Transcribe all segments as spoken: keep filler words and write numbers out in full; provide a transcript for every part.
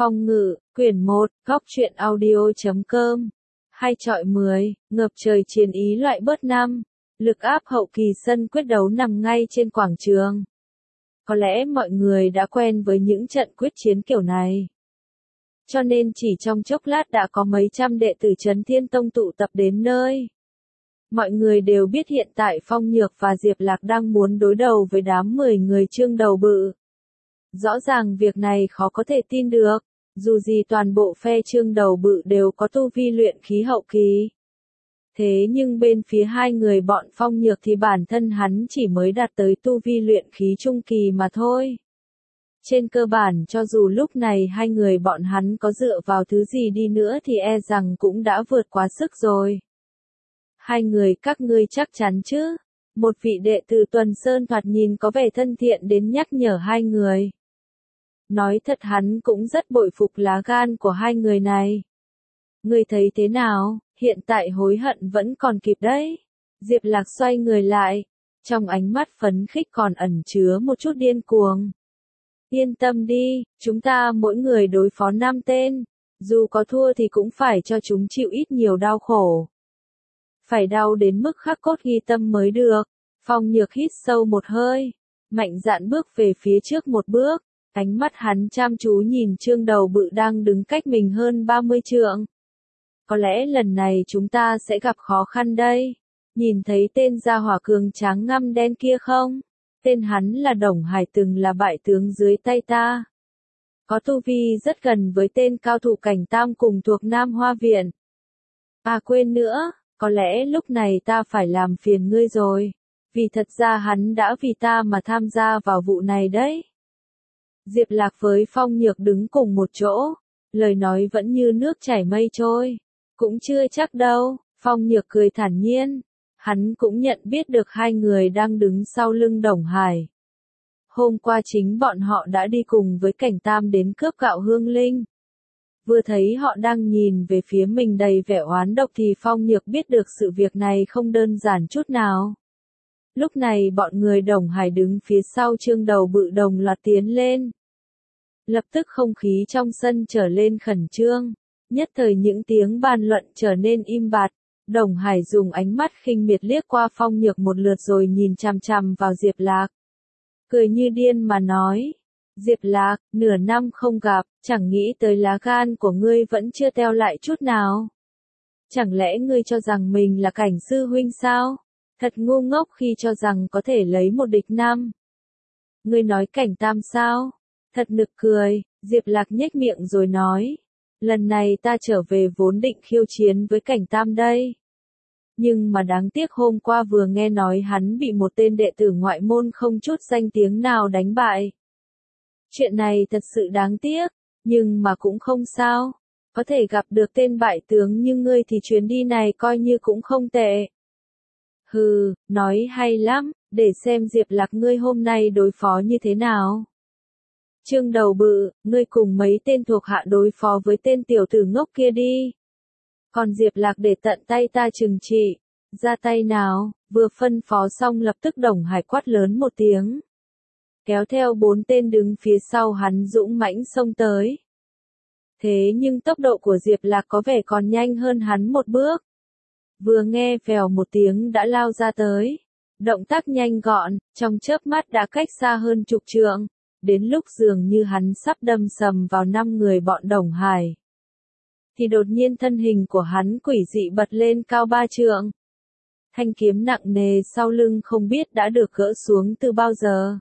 Phong ngự, quyển một, góc truyện audio chấm com. Hai chọi mười, ngập trời chiến ý loại bớt năm. Lực áp hậu kỳ sân quyết đấu nằm ngay trên quảng trường. Có lẽ mọi người đã quen với những trận quyết chiến kiểu này. Cho nên chỉ trong chốc lát đã có mấy trăm đệ tử Trấn Thiên Tông tụ tập đến nơi. Mọi người đều biết hiện tại Phong Nhược và Diệp Lạc đang muốn đối đầu với đám mười người Trương Đầu Bự. Rõ ràng việc này khó có thể tin được, dù gì toàn bộ phe Trương Đầu Bự đều có tu vi luyện khí hậu kỳ. Thế nhưng bên phía hai người bọn Phong Nhược thì bản thân hắn chỉ mới đạt tới tu vi luyện khí trung kỳ mà thôi. Trên cơ bản cho dù lúc này hai người bọn hắn có dựa vào thứ gì đi nữa thì e rằng cũng đã vượt quá sức rồi. Hai người các ngươi chắc chắn chứ? Một vị đệ tử Tuần Sơn thoạt nhìn có vẻ thân thiện đến nhắc nhở hai người. Nói thật hắn cũng rất bội phục lá gan của hai người này. Ngươi thấy thế nào, hiện tại hối hận vẫn còn kịp đấy. Diệp Lạc xoay người lại, trong ánh mắt phấn khích còn ẩn chứa một chút điên cuồng. Yên tâm đi, chúng ta mỗi người đối phó năm tên, dù có thua thì cũng phải cho chúng chịu ít nhiều đau khổ. Phải đau đến mức khắc cốt ghi tâm mới được. Phong Nhược hít sâu một hơi, mạnh dạn bước về phía trước một bước, ánh mắt hắn chăm chú nhìn Trương Đầu Bự đang đứng cách mình hơn ba mươi trượng. Có lẽ lần này chúng ta sẽ gặp khó khăn đây. Nhìn thấy tên gia hỏa cường tráng ngăm đen kia không? Tên hắn là Đồng Hải, từng là bại tướng dưới tay ta. Có tu vi rất gần với tên cao thủ cảnh tam cùng thuộc Nam Hoa Viện. À quên nữa, có lẽ lúc này ta phải làm phiền ngươi rồi. Vì thật ra hắn đã vì ta mà tham gia vào vụ này đấy. Diệp Lạc với Phong Nhược đứng cùng một chỗ, lời nói vẫn như nước chảy mây trôi. Cũng chưa chắc đâu, Phong Nhược cười thản nhiên. Hắn cũng nhận biết được hai người đang đứng sau lưng Đồng Hải. Hôm qua chính bọn họ đã đi cùng với Cảnh Tam đến cướp gạo hương linh. Vừa thấy họ đang nhìn về phía mình đầy vẻ oán độc thì Phong Nhược biết được sự việc này không đơn giản chút nào. Lúc này bọn người Đồng Hải đứng phía sau Trương Đầu Bự đồng loạt tiến lên. Lập tức không khí trong sân trở lên khẩn trương. Nhất thời những tiếng bàn luận trở nên im bặt. Đồng Hải dùng ánh mắt khinh miệt liếc qua Phong Nhược một lượt rồi nhìn chằm chằm vào Diệp Lạc. Cười như điên mà nói. Diệp Lạc, nửa năm không gặp, chẳng nghĩ tới lá gan của ngươi vẫn chưa teo lại chút nào. Chẳng lẽ ngươi cho rằng mình là Cảnh sư huynh sao? Thật ngu ngốc khi cho rằng có thể lấy một địch năm. Ngươi nói Cảnh Tam sao? Thật nực cười, Diệp Lạc nhếch miệng rồi nói. Lần này ta trở về vốn định khiêu chiến với Cảnh Tam đây. Nhưng mà đáng tiếc hôm qua vừa nghe nói hắn bị một tên đệ tử ngoại môn không chút danh tiếng nào đánh bại. Chuyện này thật sự đáng tiếc, nhưng mà cũng không sao. Có thể gặp được tên bại tướng như ngươi thì chuyến đi này coi như cũng không tệ. Hừ, nói hay lắm, để xem Diệp Lạc ngươi hôm nay đối phó như thế nào. Trương Đầu Bự, ngươi cùng mấy tên thuộc hạ đối phó với tên tiểu tử ngốc kia đi. Còn Diệp Lạc để tận tay ta trừng trị. Ra tay nào, vừa phân phó xong lập tức Đồng Hải quát lớn một tiếng. Kéo theo bốn tên đứng phía sau hắn dũng mãnh xông tới. Thế nhưng tốc độ của Diệp Lạc có vẻ còn nhanh hơn hắn một bước. Vừa nghe vèo một tiếng đã lao ra tới. Động tác nhanh gọn, trong chớp mắt đã cách xa hơn chục trượng. Đến lúc dường như hắn sắp đâm sầm vào năm người bọn Đồng Hải. Thì đột nhiên thân hình của hắn quỷ dị bật lên cao ba trượng. Thanh kiếm nặng nề sau lưng không biết đã được gỡ xuống từ bao giờ.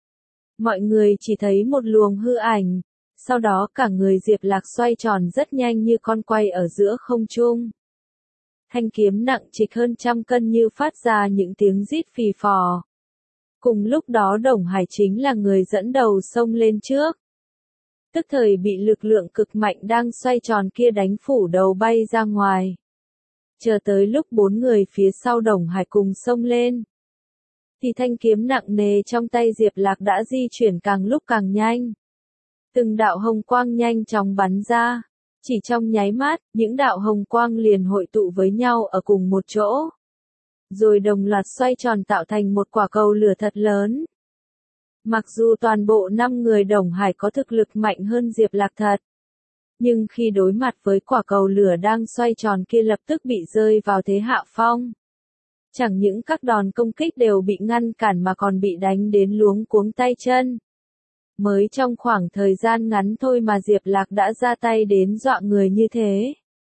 Mọi người chỉ thấy một luồng hư ảnh, sau đó cả người Diệp Lạc xoay tròn rất nhanh như con quay ở giữa không trung. Thanh kiếm nặng trịch hơn trăm cân như phát ra những tiếng rít phì phò. Cùng lúc đó Đồng Hải chính là người dẫn đầu xông lên trước. Tức thời bị lực lượng cực mạnh đang xoay tròn kia đánh phủ đầu bay ra ngoài. Chờ tới lúc bốn người phía sau Đồng Hải cùng xông lên. Thì thanh kiếm nặng nề trong tay Diệp Lạc đã di chuyển càng lúc càng nhanh. Từng đạo hồng quang nhanh chóng bắn ra. Chỉ trong nháy mắt, những đạo hồng quang liền hội tụ với nhau ở cùng một chỗ. Rồi đồng loạt xoay tròn tạo thành một quả cầu lửa thật lớn. Mặc dù toàn bộ năm người Đồng Hải có thực lực mạnh hơn Diệp Lạc thật, Nhưng khi đối mặt với quả cầu lửa đang xoay tròn kia lập tức bị rơi vào thế hạ phong. Chẳng những các đòn công kích đều bị ngăn cản mà còn bị đánh đến luống cuống tay chân. Mới trong khoảng thời gian ngắn thôi mà Diệp Lạc đã ra tay đến dọa người như thế.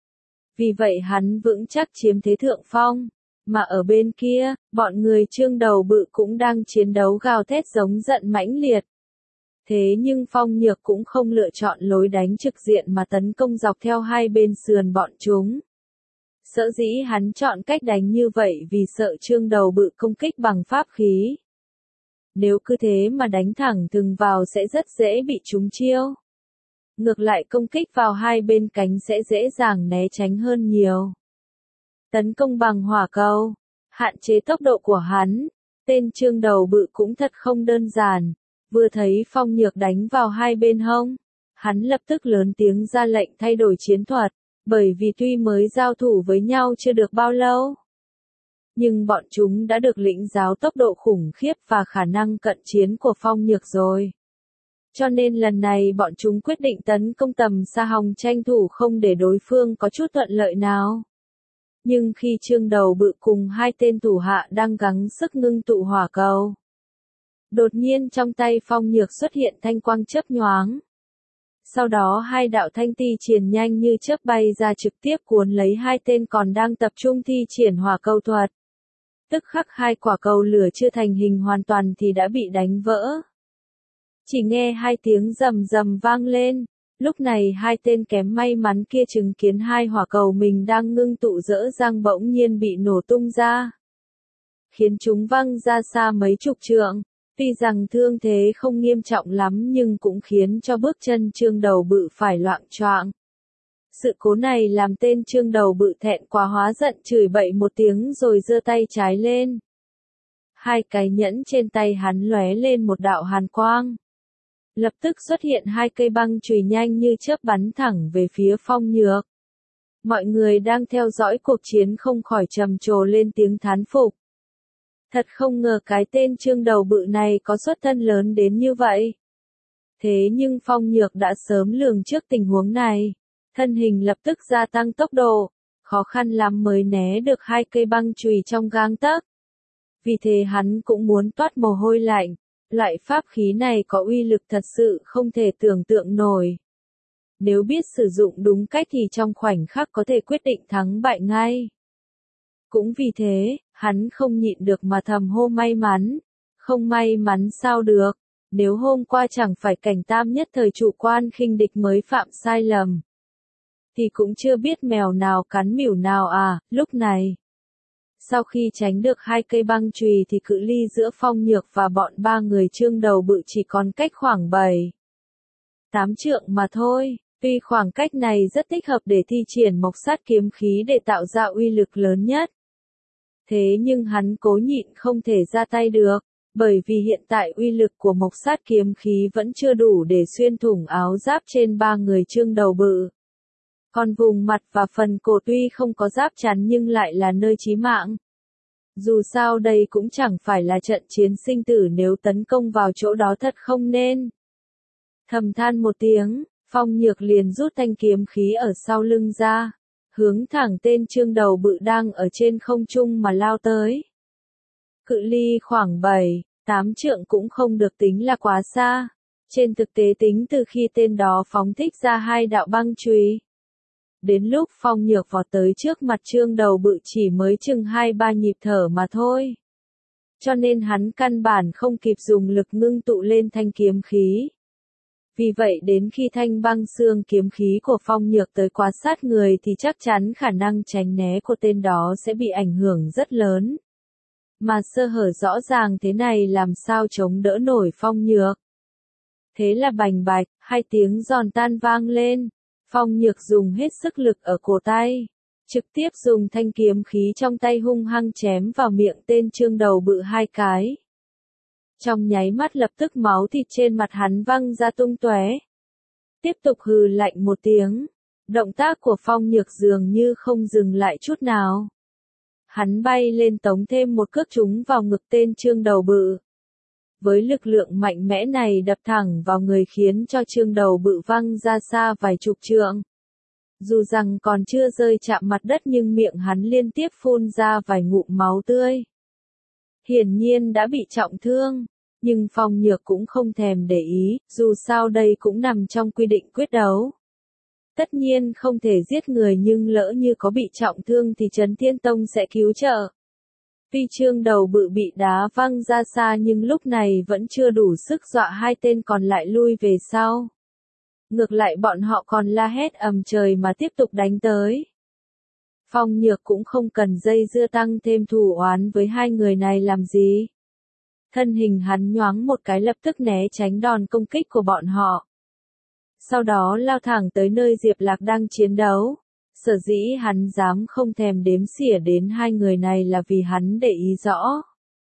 Vì vậy hắn vững chắc chiếm thế thượng phong. Mà ở bên kia, bọn người Trương Đầu Bự cũng đang chiến đấu gào thét giống giận mãnh liệt. Thế nhưng Phong Nhược cũng không lựa chọn lối đánh trực diện mà tấn công dọc theo hai bên sườn bọn chúng. Sở dĩ hắn chọn cách đánh như vậy vì sợ Trương Đầu Bự công kích bằng pháp khí. Nếu cứ thế mà đánh thẳng thừng vào sẽ rất dễ bị trúng chiêu. Ngược lại công kích vào hai bên cánh sẽ dễ dàng né tránh hơn nhiều. Tấn công bằng hỏa cầu, hạn chế tốc độ của hắn, tên Trương Đầu Bự cũng thật không đơn giản. Vừa thấy Phong Nhược đánh vào hai bên hông, hắn lập tức lớn tiếng ra lệnh thay đổi chiến thuật, bởi vì tuy mới giao thủ với nhau chưa được bao lâu, nhưng bọn chúng đã được lĩnh giáo tốc độ khủng khiếp và khả năng cận chiến của Phong Nhược rồi. Cho nên lần này bọn chúng quyết định tấn công tầm xa hòng tranh thủ không để đối phương có chút thuận lợi nào. Nhưng khi Trương Đầu Bự cùng hai tên thủ hạ đang gắng sức ngưng tụ hỏa cầu, đột nhiên trong tay Phong Nhược xuất hiện thanh quang chớp nhoáng. Sau đó hai đạo thanh ti triển nhanh như chớp bay ra trực tiếp cuốn lấy hai tên còn đang tập trung thi triển hỏa cầu thuật. Tức khắc hai quả cầu lửa chưa thành hình hoàn toàn thì đã bị đánh vỡ. Chỉ nghe hai tiếng rầm rầm vang lên, lúc này hai tên kém may mắn kia chứng kiến hai hỏa cầu mình đang ngưng tụ dỡ dang bỗng nhiên bị nổ tung ra, khiến chúng văng ra xa mấy chục trượng. Tuy rằng thương thế không nghiêm trọng lắm nhưng cũng khiến cho bước chân Trương Đầu Bự phải loạng choạng. Sự cố này làm tên Trương Đầu Bự thẹn quá hóa giận chửi bậy một tiếng rồi giơ tay trái lên. Hai cái nhẫn trên tay hắn lóe lên một đạo hàn quang. Lập tức xuất hiện hai cây băng chùy nhanh như chớp bắn thẳng về phía Phong Nhược. Mọi người đang theo dõi cuộc chiến không khỏi trầm trồ lên tiếng thán phục. Thật không ngờ cái tên Trương Đầu Bự này có xuất thân lớn đến như vậy. Thế nhưng Phong Nhược đã sớm lường trước tình huống này. Thân hình lập tức gia tăng tốc độ, khó khăn lắm mới né được hai cây băng chùy trong gang tấc. Vì thế hắn cũng muốn toát mồ hôi lạnh. Loại pháp khí này có uy lực thật sự không thể tưởng tượng nổi. Nếu biết sử dụng đúng cách thì trong khoảnh khắc có thể quyết định thắng bại ngay. Cũng vì thế, hắn không nhịn được mà thầm hô may mắn. Không may mắn sao được, nếu hôm qua chẳng phải Cảnh Tam nhất thời chủ quan khinh địch mới phạm sai lầm. Thì cũng chưa biết mèo nào cắn mỉu nào à, lúc này. Sau khi tránh được hai cây băng chùy thì cự ly giữa Phong Nhược và bọn ba người Trương Đầu Bự chỉ còn cách khoảng bảy, tám trượng mà thôi. Tuy khoảng cách này rất thích hợp để thi triển mộc sát kiếm khí để tạo ra uy lực lớn nhất. Thế nhưng hắn cố nhịn không thể ra tay được, bởi vì hiện tại uy lực của mộc sát kiếm khí vẫn chưa đủ để xuyên thủng áo giáp trên ba người Trương Đầu Bự. Còn vùng mặt và phần cổ tuy không có giáp chắn nhưng lại là nơi chí mạng. Dù sao đây cũng chẳng phải là trận chiến sinh tử nếu tấn công vào chỗ đó thật không nên. Thầm than một tiếng, Phong Nhược liền rút thanh kiếm khí ở sau lưng ra, hướng thẳng tên Trương Đầu Bự đang ở trên không trung mà lao tới. Cự ly khoảng bảy, tám trượng cũng không được tính là quá xa. Trên thực tế tính từ khi tên đó phóng thích ra hai đạo băng chùy, đến lúc Phong Nhược vọt tới trước mặt Trương Đầu Bự chỉ mới chừng hai ba nhịp thở mà thôi. Cho nên hắn căn bản không kịp dùng lực ngưng tụ lên thanh kiếm khí. Vì vậy đến khi thanh băng xương kiếm khí của Phong Nhược tới quá sát người thì chắc chắn khả năng tránh né của tên đó sẽ bị ảnh hưởng rất lớn. Mà sơ hở rõ ràng thế này làm sao chống đỡ nổi Phong Nhược. Thế là bành bạch, hai tiếng giòn tan vang lên. Phong Nhược dùng hết sức lực ở cổ tay, trực tiếp dùng thanh kiếm khí trong tay hung hăng chém vào miệng tên Trương Đầu Bự hai cái. Trong nháy mắt lập tức máu thịt trên mặt hắn văng ra tung tóe. Tiếp tục hừ lạnh một tiếng, động tác của Phong Nhược dường như không dừng lại chút nào. Hắn bay lên tống thêm một cước trúng vào ngực tên Trương Đầu Bự. Với lực lượng mạnh mẽ này đập thẳng vào người khiến cho Trương Đầu Bự văng ra xa vài chục trượng. Dù rằng còn chưa rơi chạm mặt đất nhưng miệng hắn liên tiếp phun ra vài ngụm máu tươi. Hiển nhiên đã bị trọng thương, nhưng Phong Nhược cũng không thèm để ý, dù sao đây cũng nằm trong quy định quyết đấu. Tất nhiên không thể giết người nhưng lỡ như có bị trọng thương thì Trấn Thiên Tông sẽ cứu trợ. Tuy Trương Đầu Bự bị đá văng ra xa nhưng lúc này vẫn chưa đủ sức dọa hai tên còn lại lui về sau. Ngược lại bọn họ còn la hét ầm trời mà tiếp tục đánh tới. Phong Nhược cũng không cần dây dưa tăng thêm thù oán với hai người này làm gì. Thân hình hắn nhoáng một cái lập tức né tránh đòn công kích của bọn họ. Sau đó lao thẳng tới nơi Diệp Lạc đang chiến đấu. Sở dĩ hắn dám không thèm đếm xỉa đến hai người này là vì hắn để ý rõ.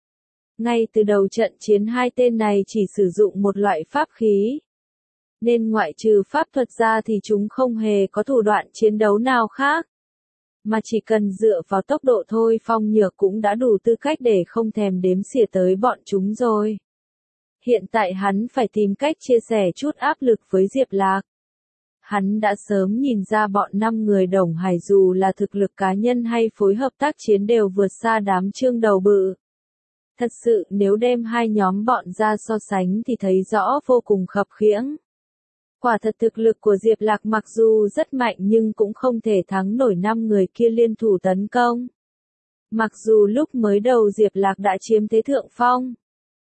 Ngay từ đầu trận chiến hai tên này chỉ sử dụng một loại pháp khí. Nên ngoại trừ pháp thuật ra thì chúng không hề có thủ đoạn chiến đấu nào khác. Mà chỉ cần dựa vào tốc độ thôi Phong Nhược cũng đã đủ tư cách để không thèm đếm xỉa tới bọn chúng rồi. Hiện tại hắn phải tìm cách chia sẻ chút áp lực với Diệp Lạc. Hắn đã sớm nhìn ra bọn năm người Đồng Hải dù là thực lực cá nhân hay phối hợp tác chiến đều vượt xa đám Trương Đầu Bự. Thật sự nếu đem hai nhóm bọn ra so sánh thì thấy rõ vô cùng khập khiễng. Quả thật thực lực của Diệp Lạc mặc dù rất mạnh nhưng cũng không thể thắng nổi năm người kia liên thủ tấn công. Mặc dù lúc mới đầu Diệp Lạc đã chiếm thế thượng phong.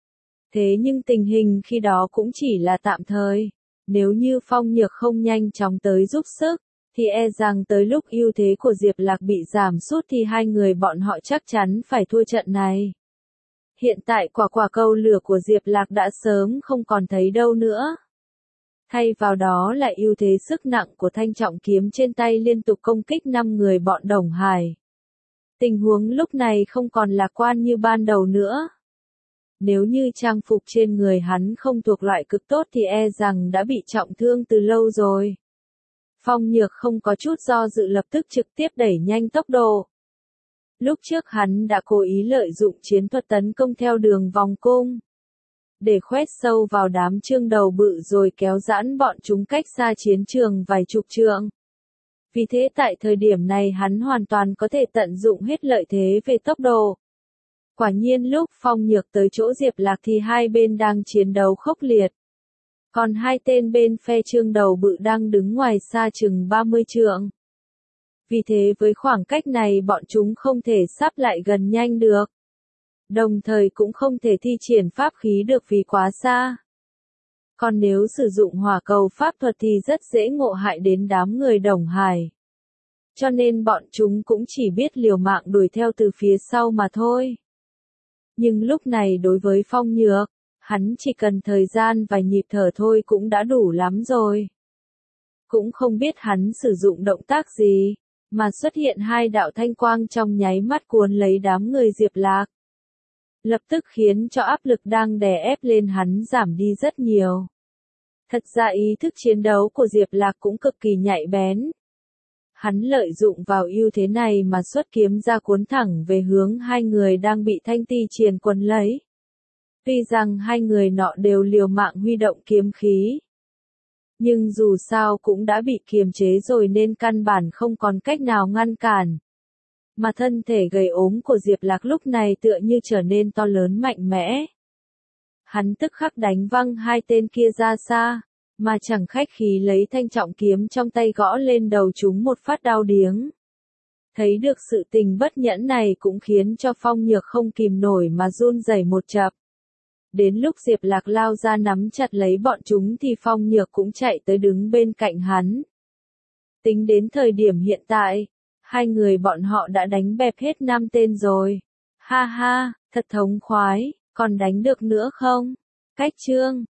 Thế nhưng tình hình khi đó cũng chỉ là tạm thời. Nếu như Phong Nhược không nhanh chóng tới giúp sức, thì e rằng tới lúc ưu thế của Diệp Lạc bị giảm sút thì hai người bọn họ chắc chắn phải thua trận này. Hiện tại quả quả câu lửa của Diệp Lạc đã sớm không còn thấy đâu nữa. Thay vào đó là ưu thế sức nặng của thanh trọng kiếm trên tay liên tục công kích năm người bọn Đồng Hải. Tình huống lúc này không còn lạc quan như ban đầu nữa. Nếu như trang phục trên người hắn không thuộc loại cực tốt thì e rằng đã bị trọng thương từ lâu rồi. Phong Nhược không có chút do dự lập tức trực tiếp đẩy nhanh tốc độ. Lúc trước hắn đã cố ý lợi dụng chiến thuật tấn công theo đường vòng cung. Để khoét sâu vào đám Trương Đầu Bự rồi kéo giãn bọn chúng cách xa chiến trường vài chục trượng. Vì thế tại thời điểm này hắn hoàn toàn có thể tận dụng hết lợi thế về tốc độ. Quả nhiên lúc Phong Nhược tới chỗ Diệp Lạc thì hai bên đang chiến đấu khốc liệt. Còn hai tên bên phe Trương Đầu Bự đang đứng ngoài xa chừng ba mươi trượng. Vì thế với khoảng cách này bọn chúng không thể sáp lại gần nhanh được. Đồng thời cũng không thể thi triển pháp khí được vì quá xa. Còn nếu sử dụng hỏa cầu pháp thuật thì rất dễ ngộ hại đến đám người Đồng Hải. Cho nên bọn chúng cũng chỉ biết liều mạng đuổi theo từ phía sau mà thôi. Nhưng lúc này đối với Phong Nhược, hắn chỉ cần thời gian vài nhịp thở thôi cũng đã đủ lắm rồi. Cũng không biết hắn sử dụng động tác gì, mà xuất hiện hai đạo thanh quang trong nháy mắt cuốn lấy đám người Diệp Lạc. Lập tức khiến cho áp lực đang đè ép lên hắn giảm đi rất nhiều. Thật ra ý thức chiến đấu của Diệp Lạc cũng cực kỳ nhạy bén. Hắn lợi dụng vào ưu thế này mà xuất kiếm ra cuốn thẳng về hướng hai người đang bị Thanh Ti Triền quấn lấy. Tuy rằng hai người nọ đều liều mạng huy động kiếm khí. Nhưng dù sao cũng đã bị kiềm chế rồi nên căn bản không còn cách nào ngăn cản. Mà thân thể gầy ốm của Diệp Lạc lúc này tựa như trở nên to lớn mạnh mẽ. Hắn tức khắc đánh văng hai tên kia ra xa, mà chẳng khách khí lấy thanh trọng kiếm trong tay gõ lên đầu chúng một phát đau điếng. Thấy được sự tình bất nhẫn này cũng khiến cho Phong Nhược không kìm nổi mà run rẩy một chập. Đến lúc Diệp Lạc lao ra nắm chặt lấy bọn chúng thì Phong Nhược cũng chạy tới đứng bên cạnh hắn. Tính đến thời điểm hiện tại, hai người bọn họ đã đánh bẹp hết năm tên rồi. Ha ha, thật thống khoái, còn đánh được nữa không? Cách chương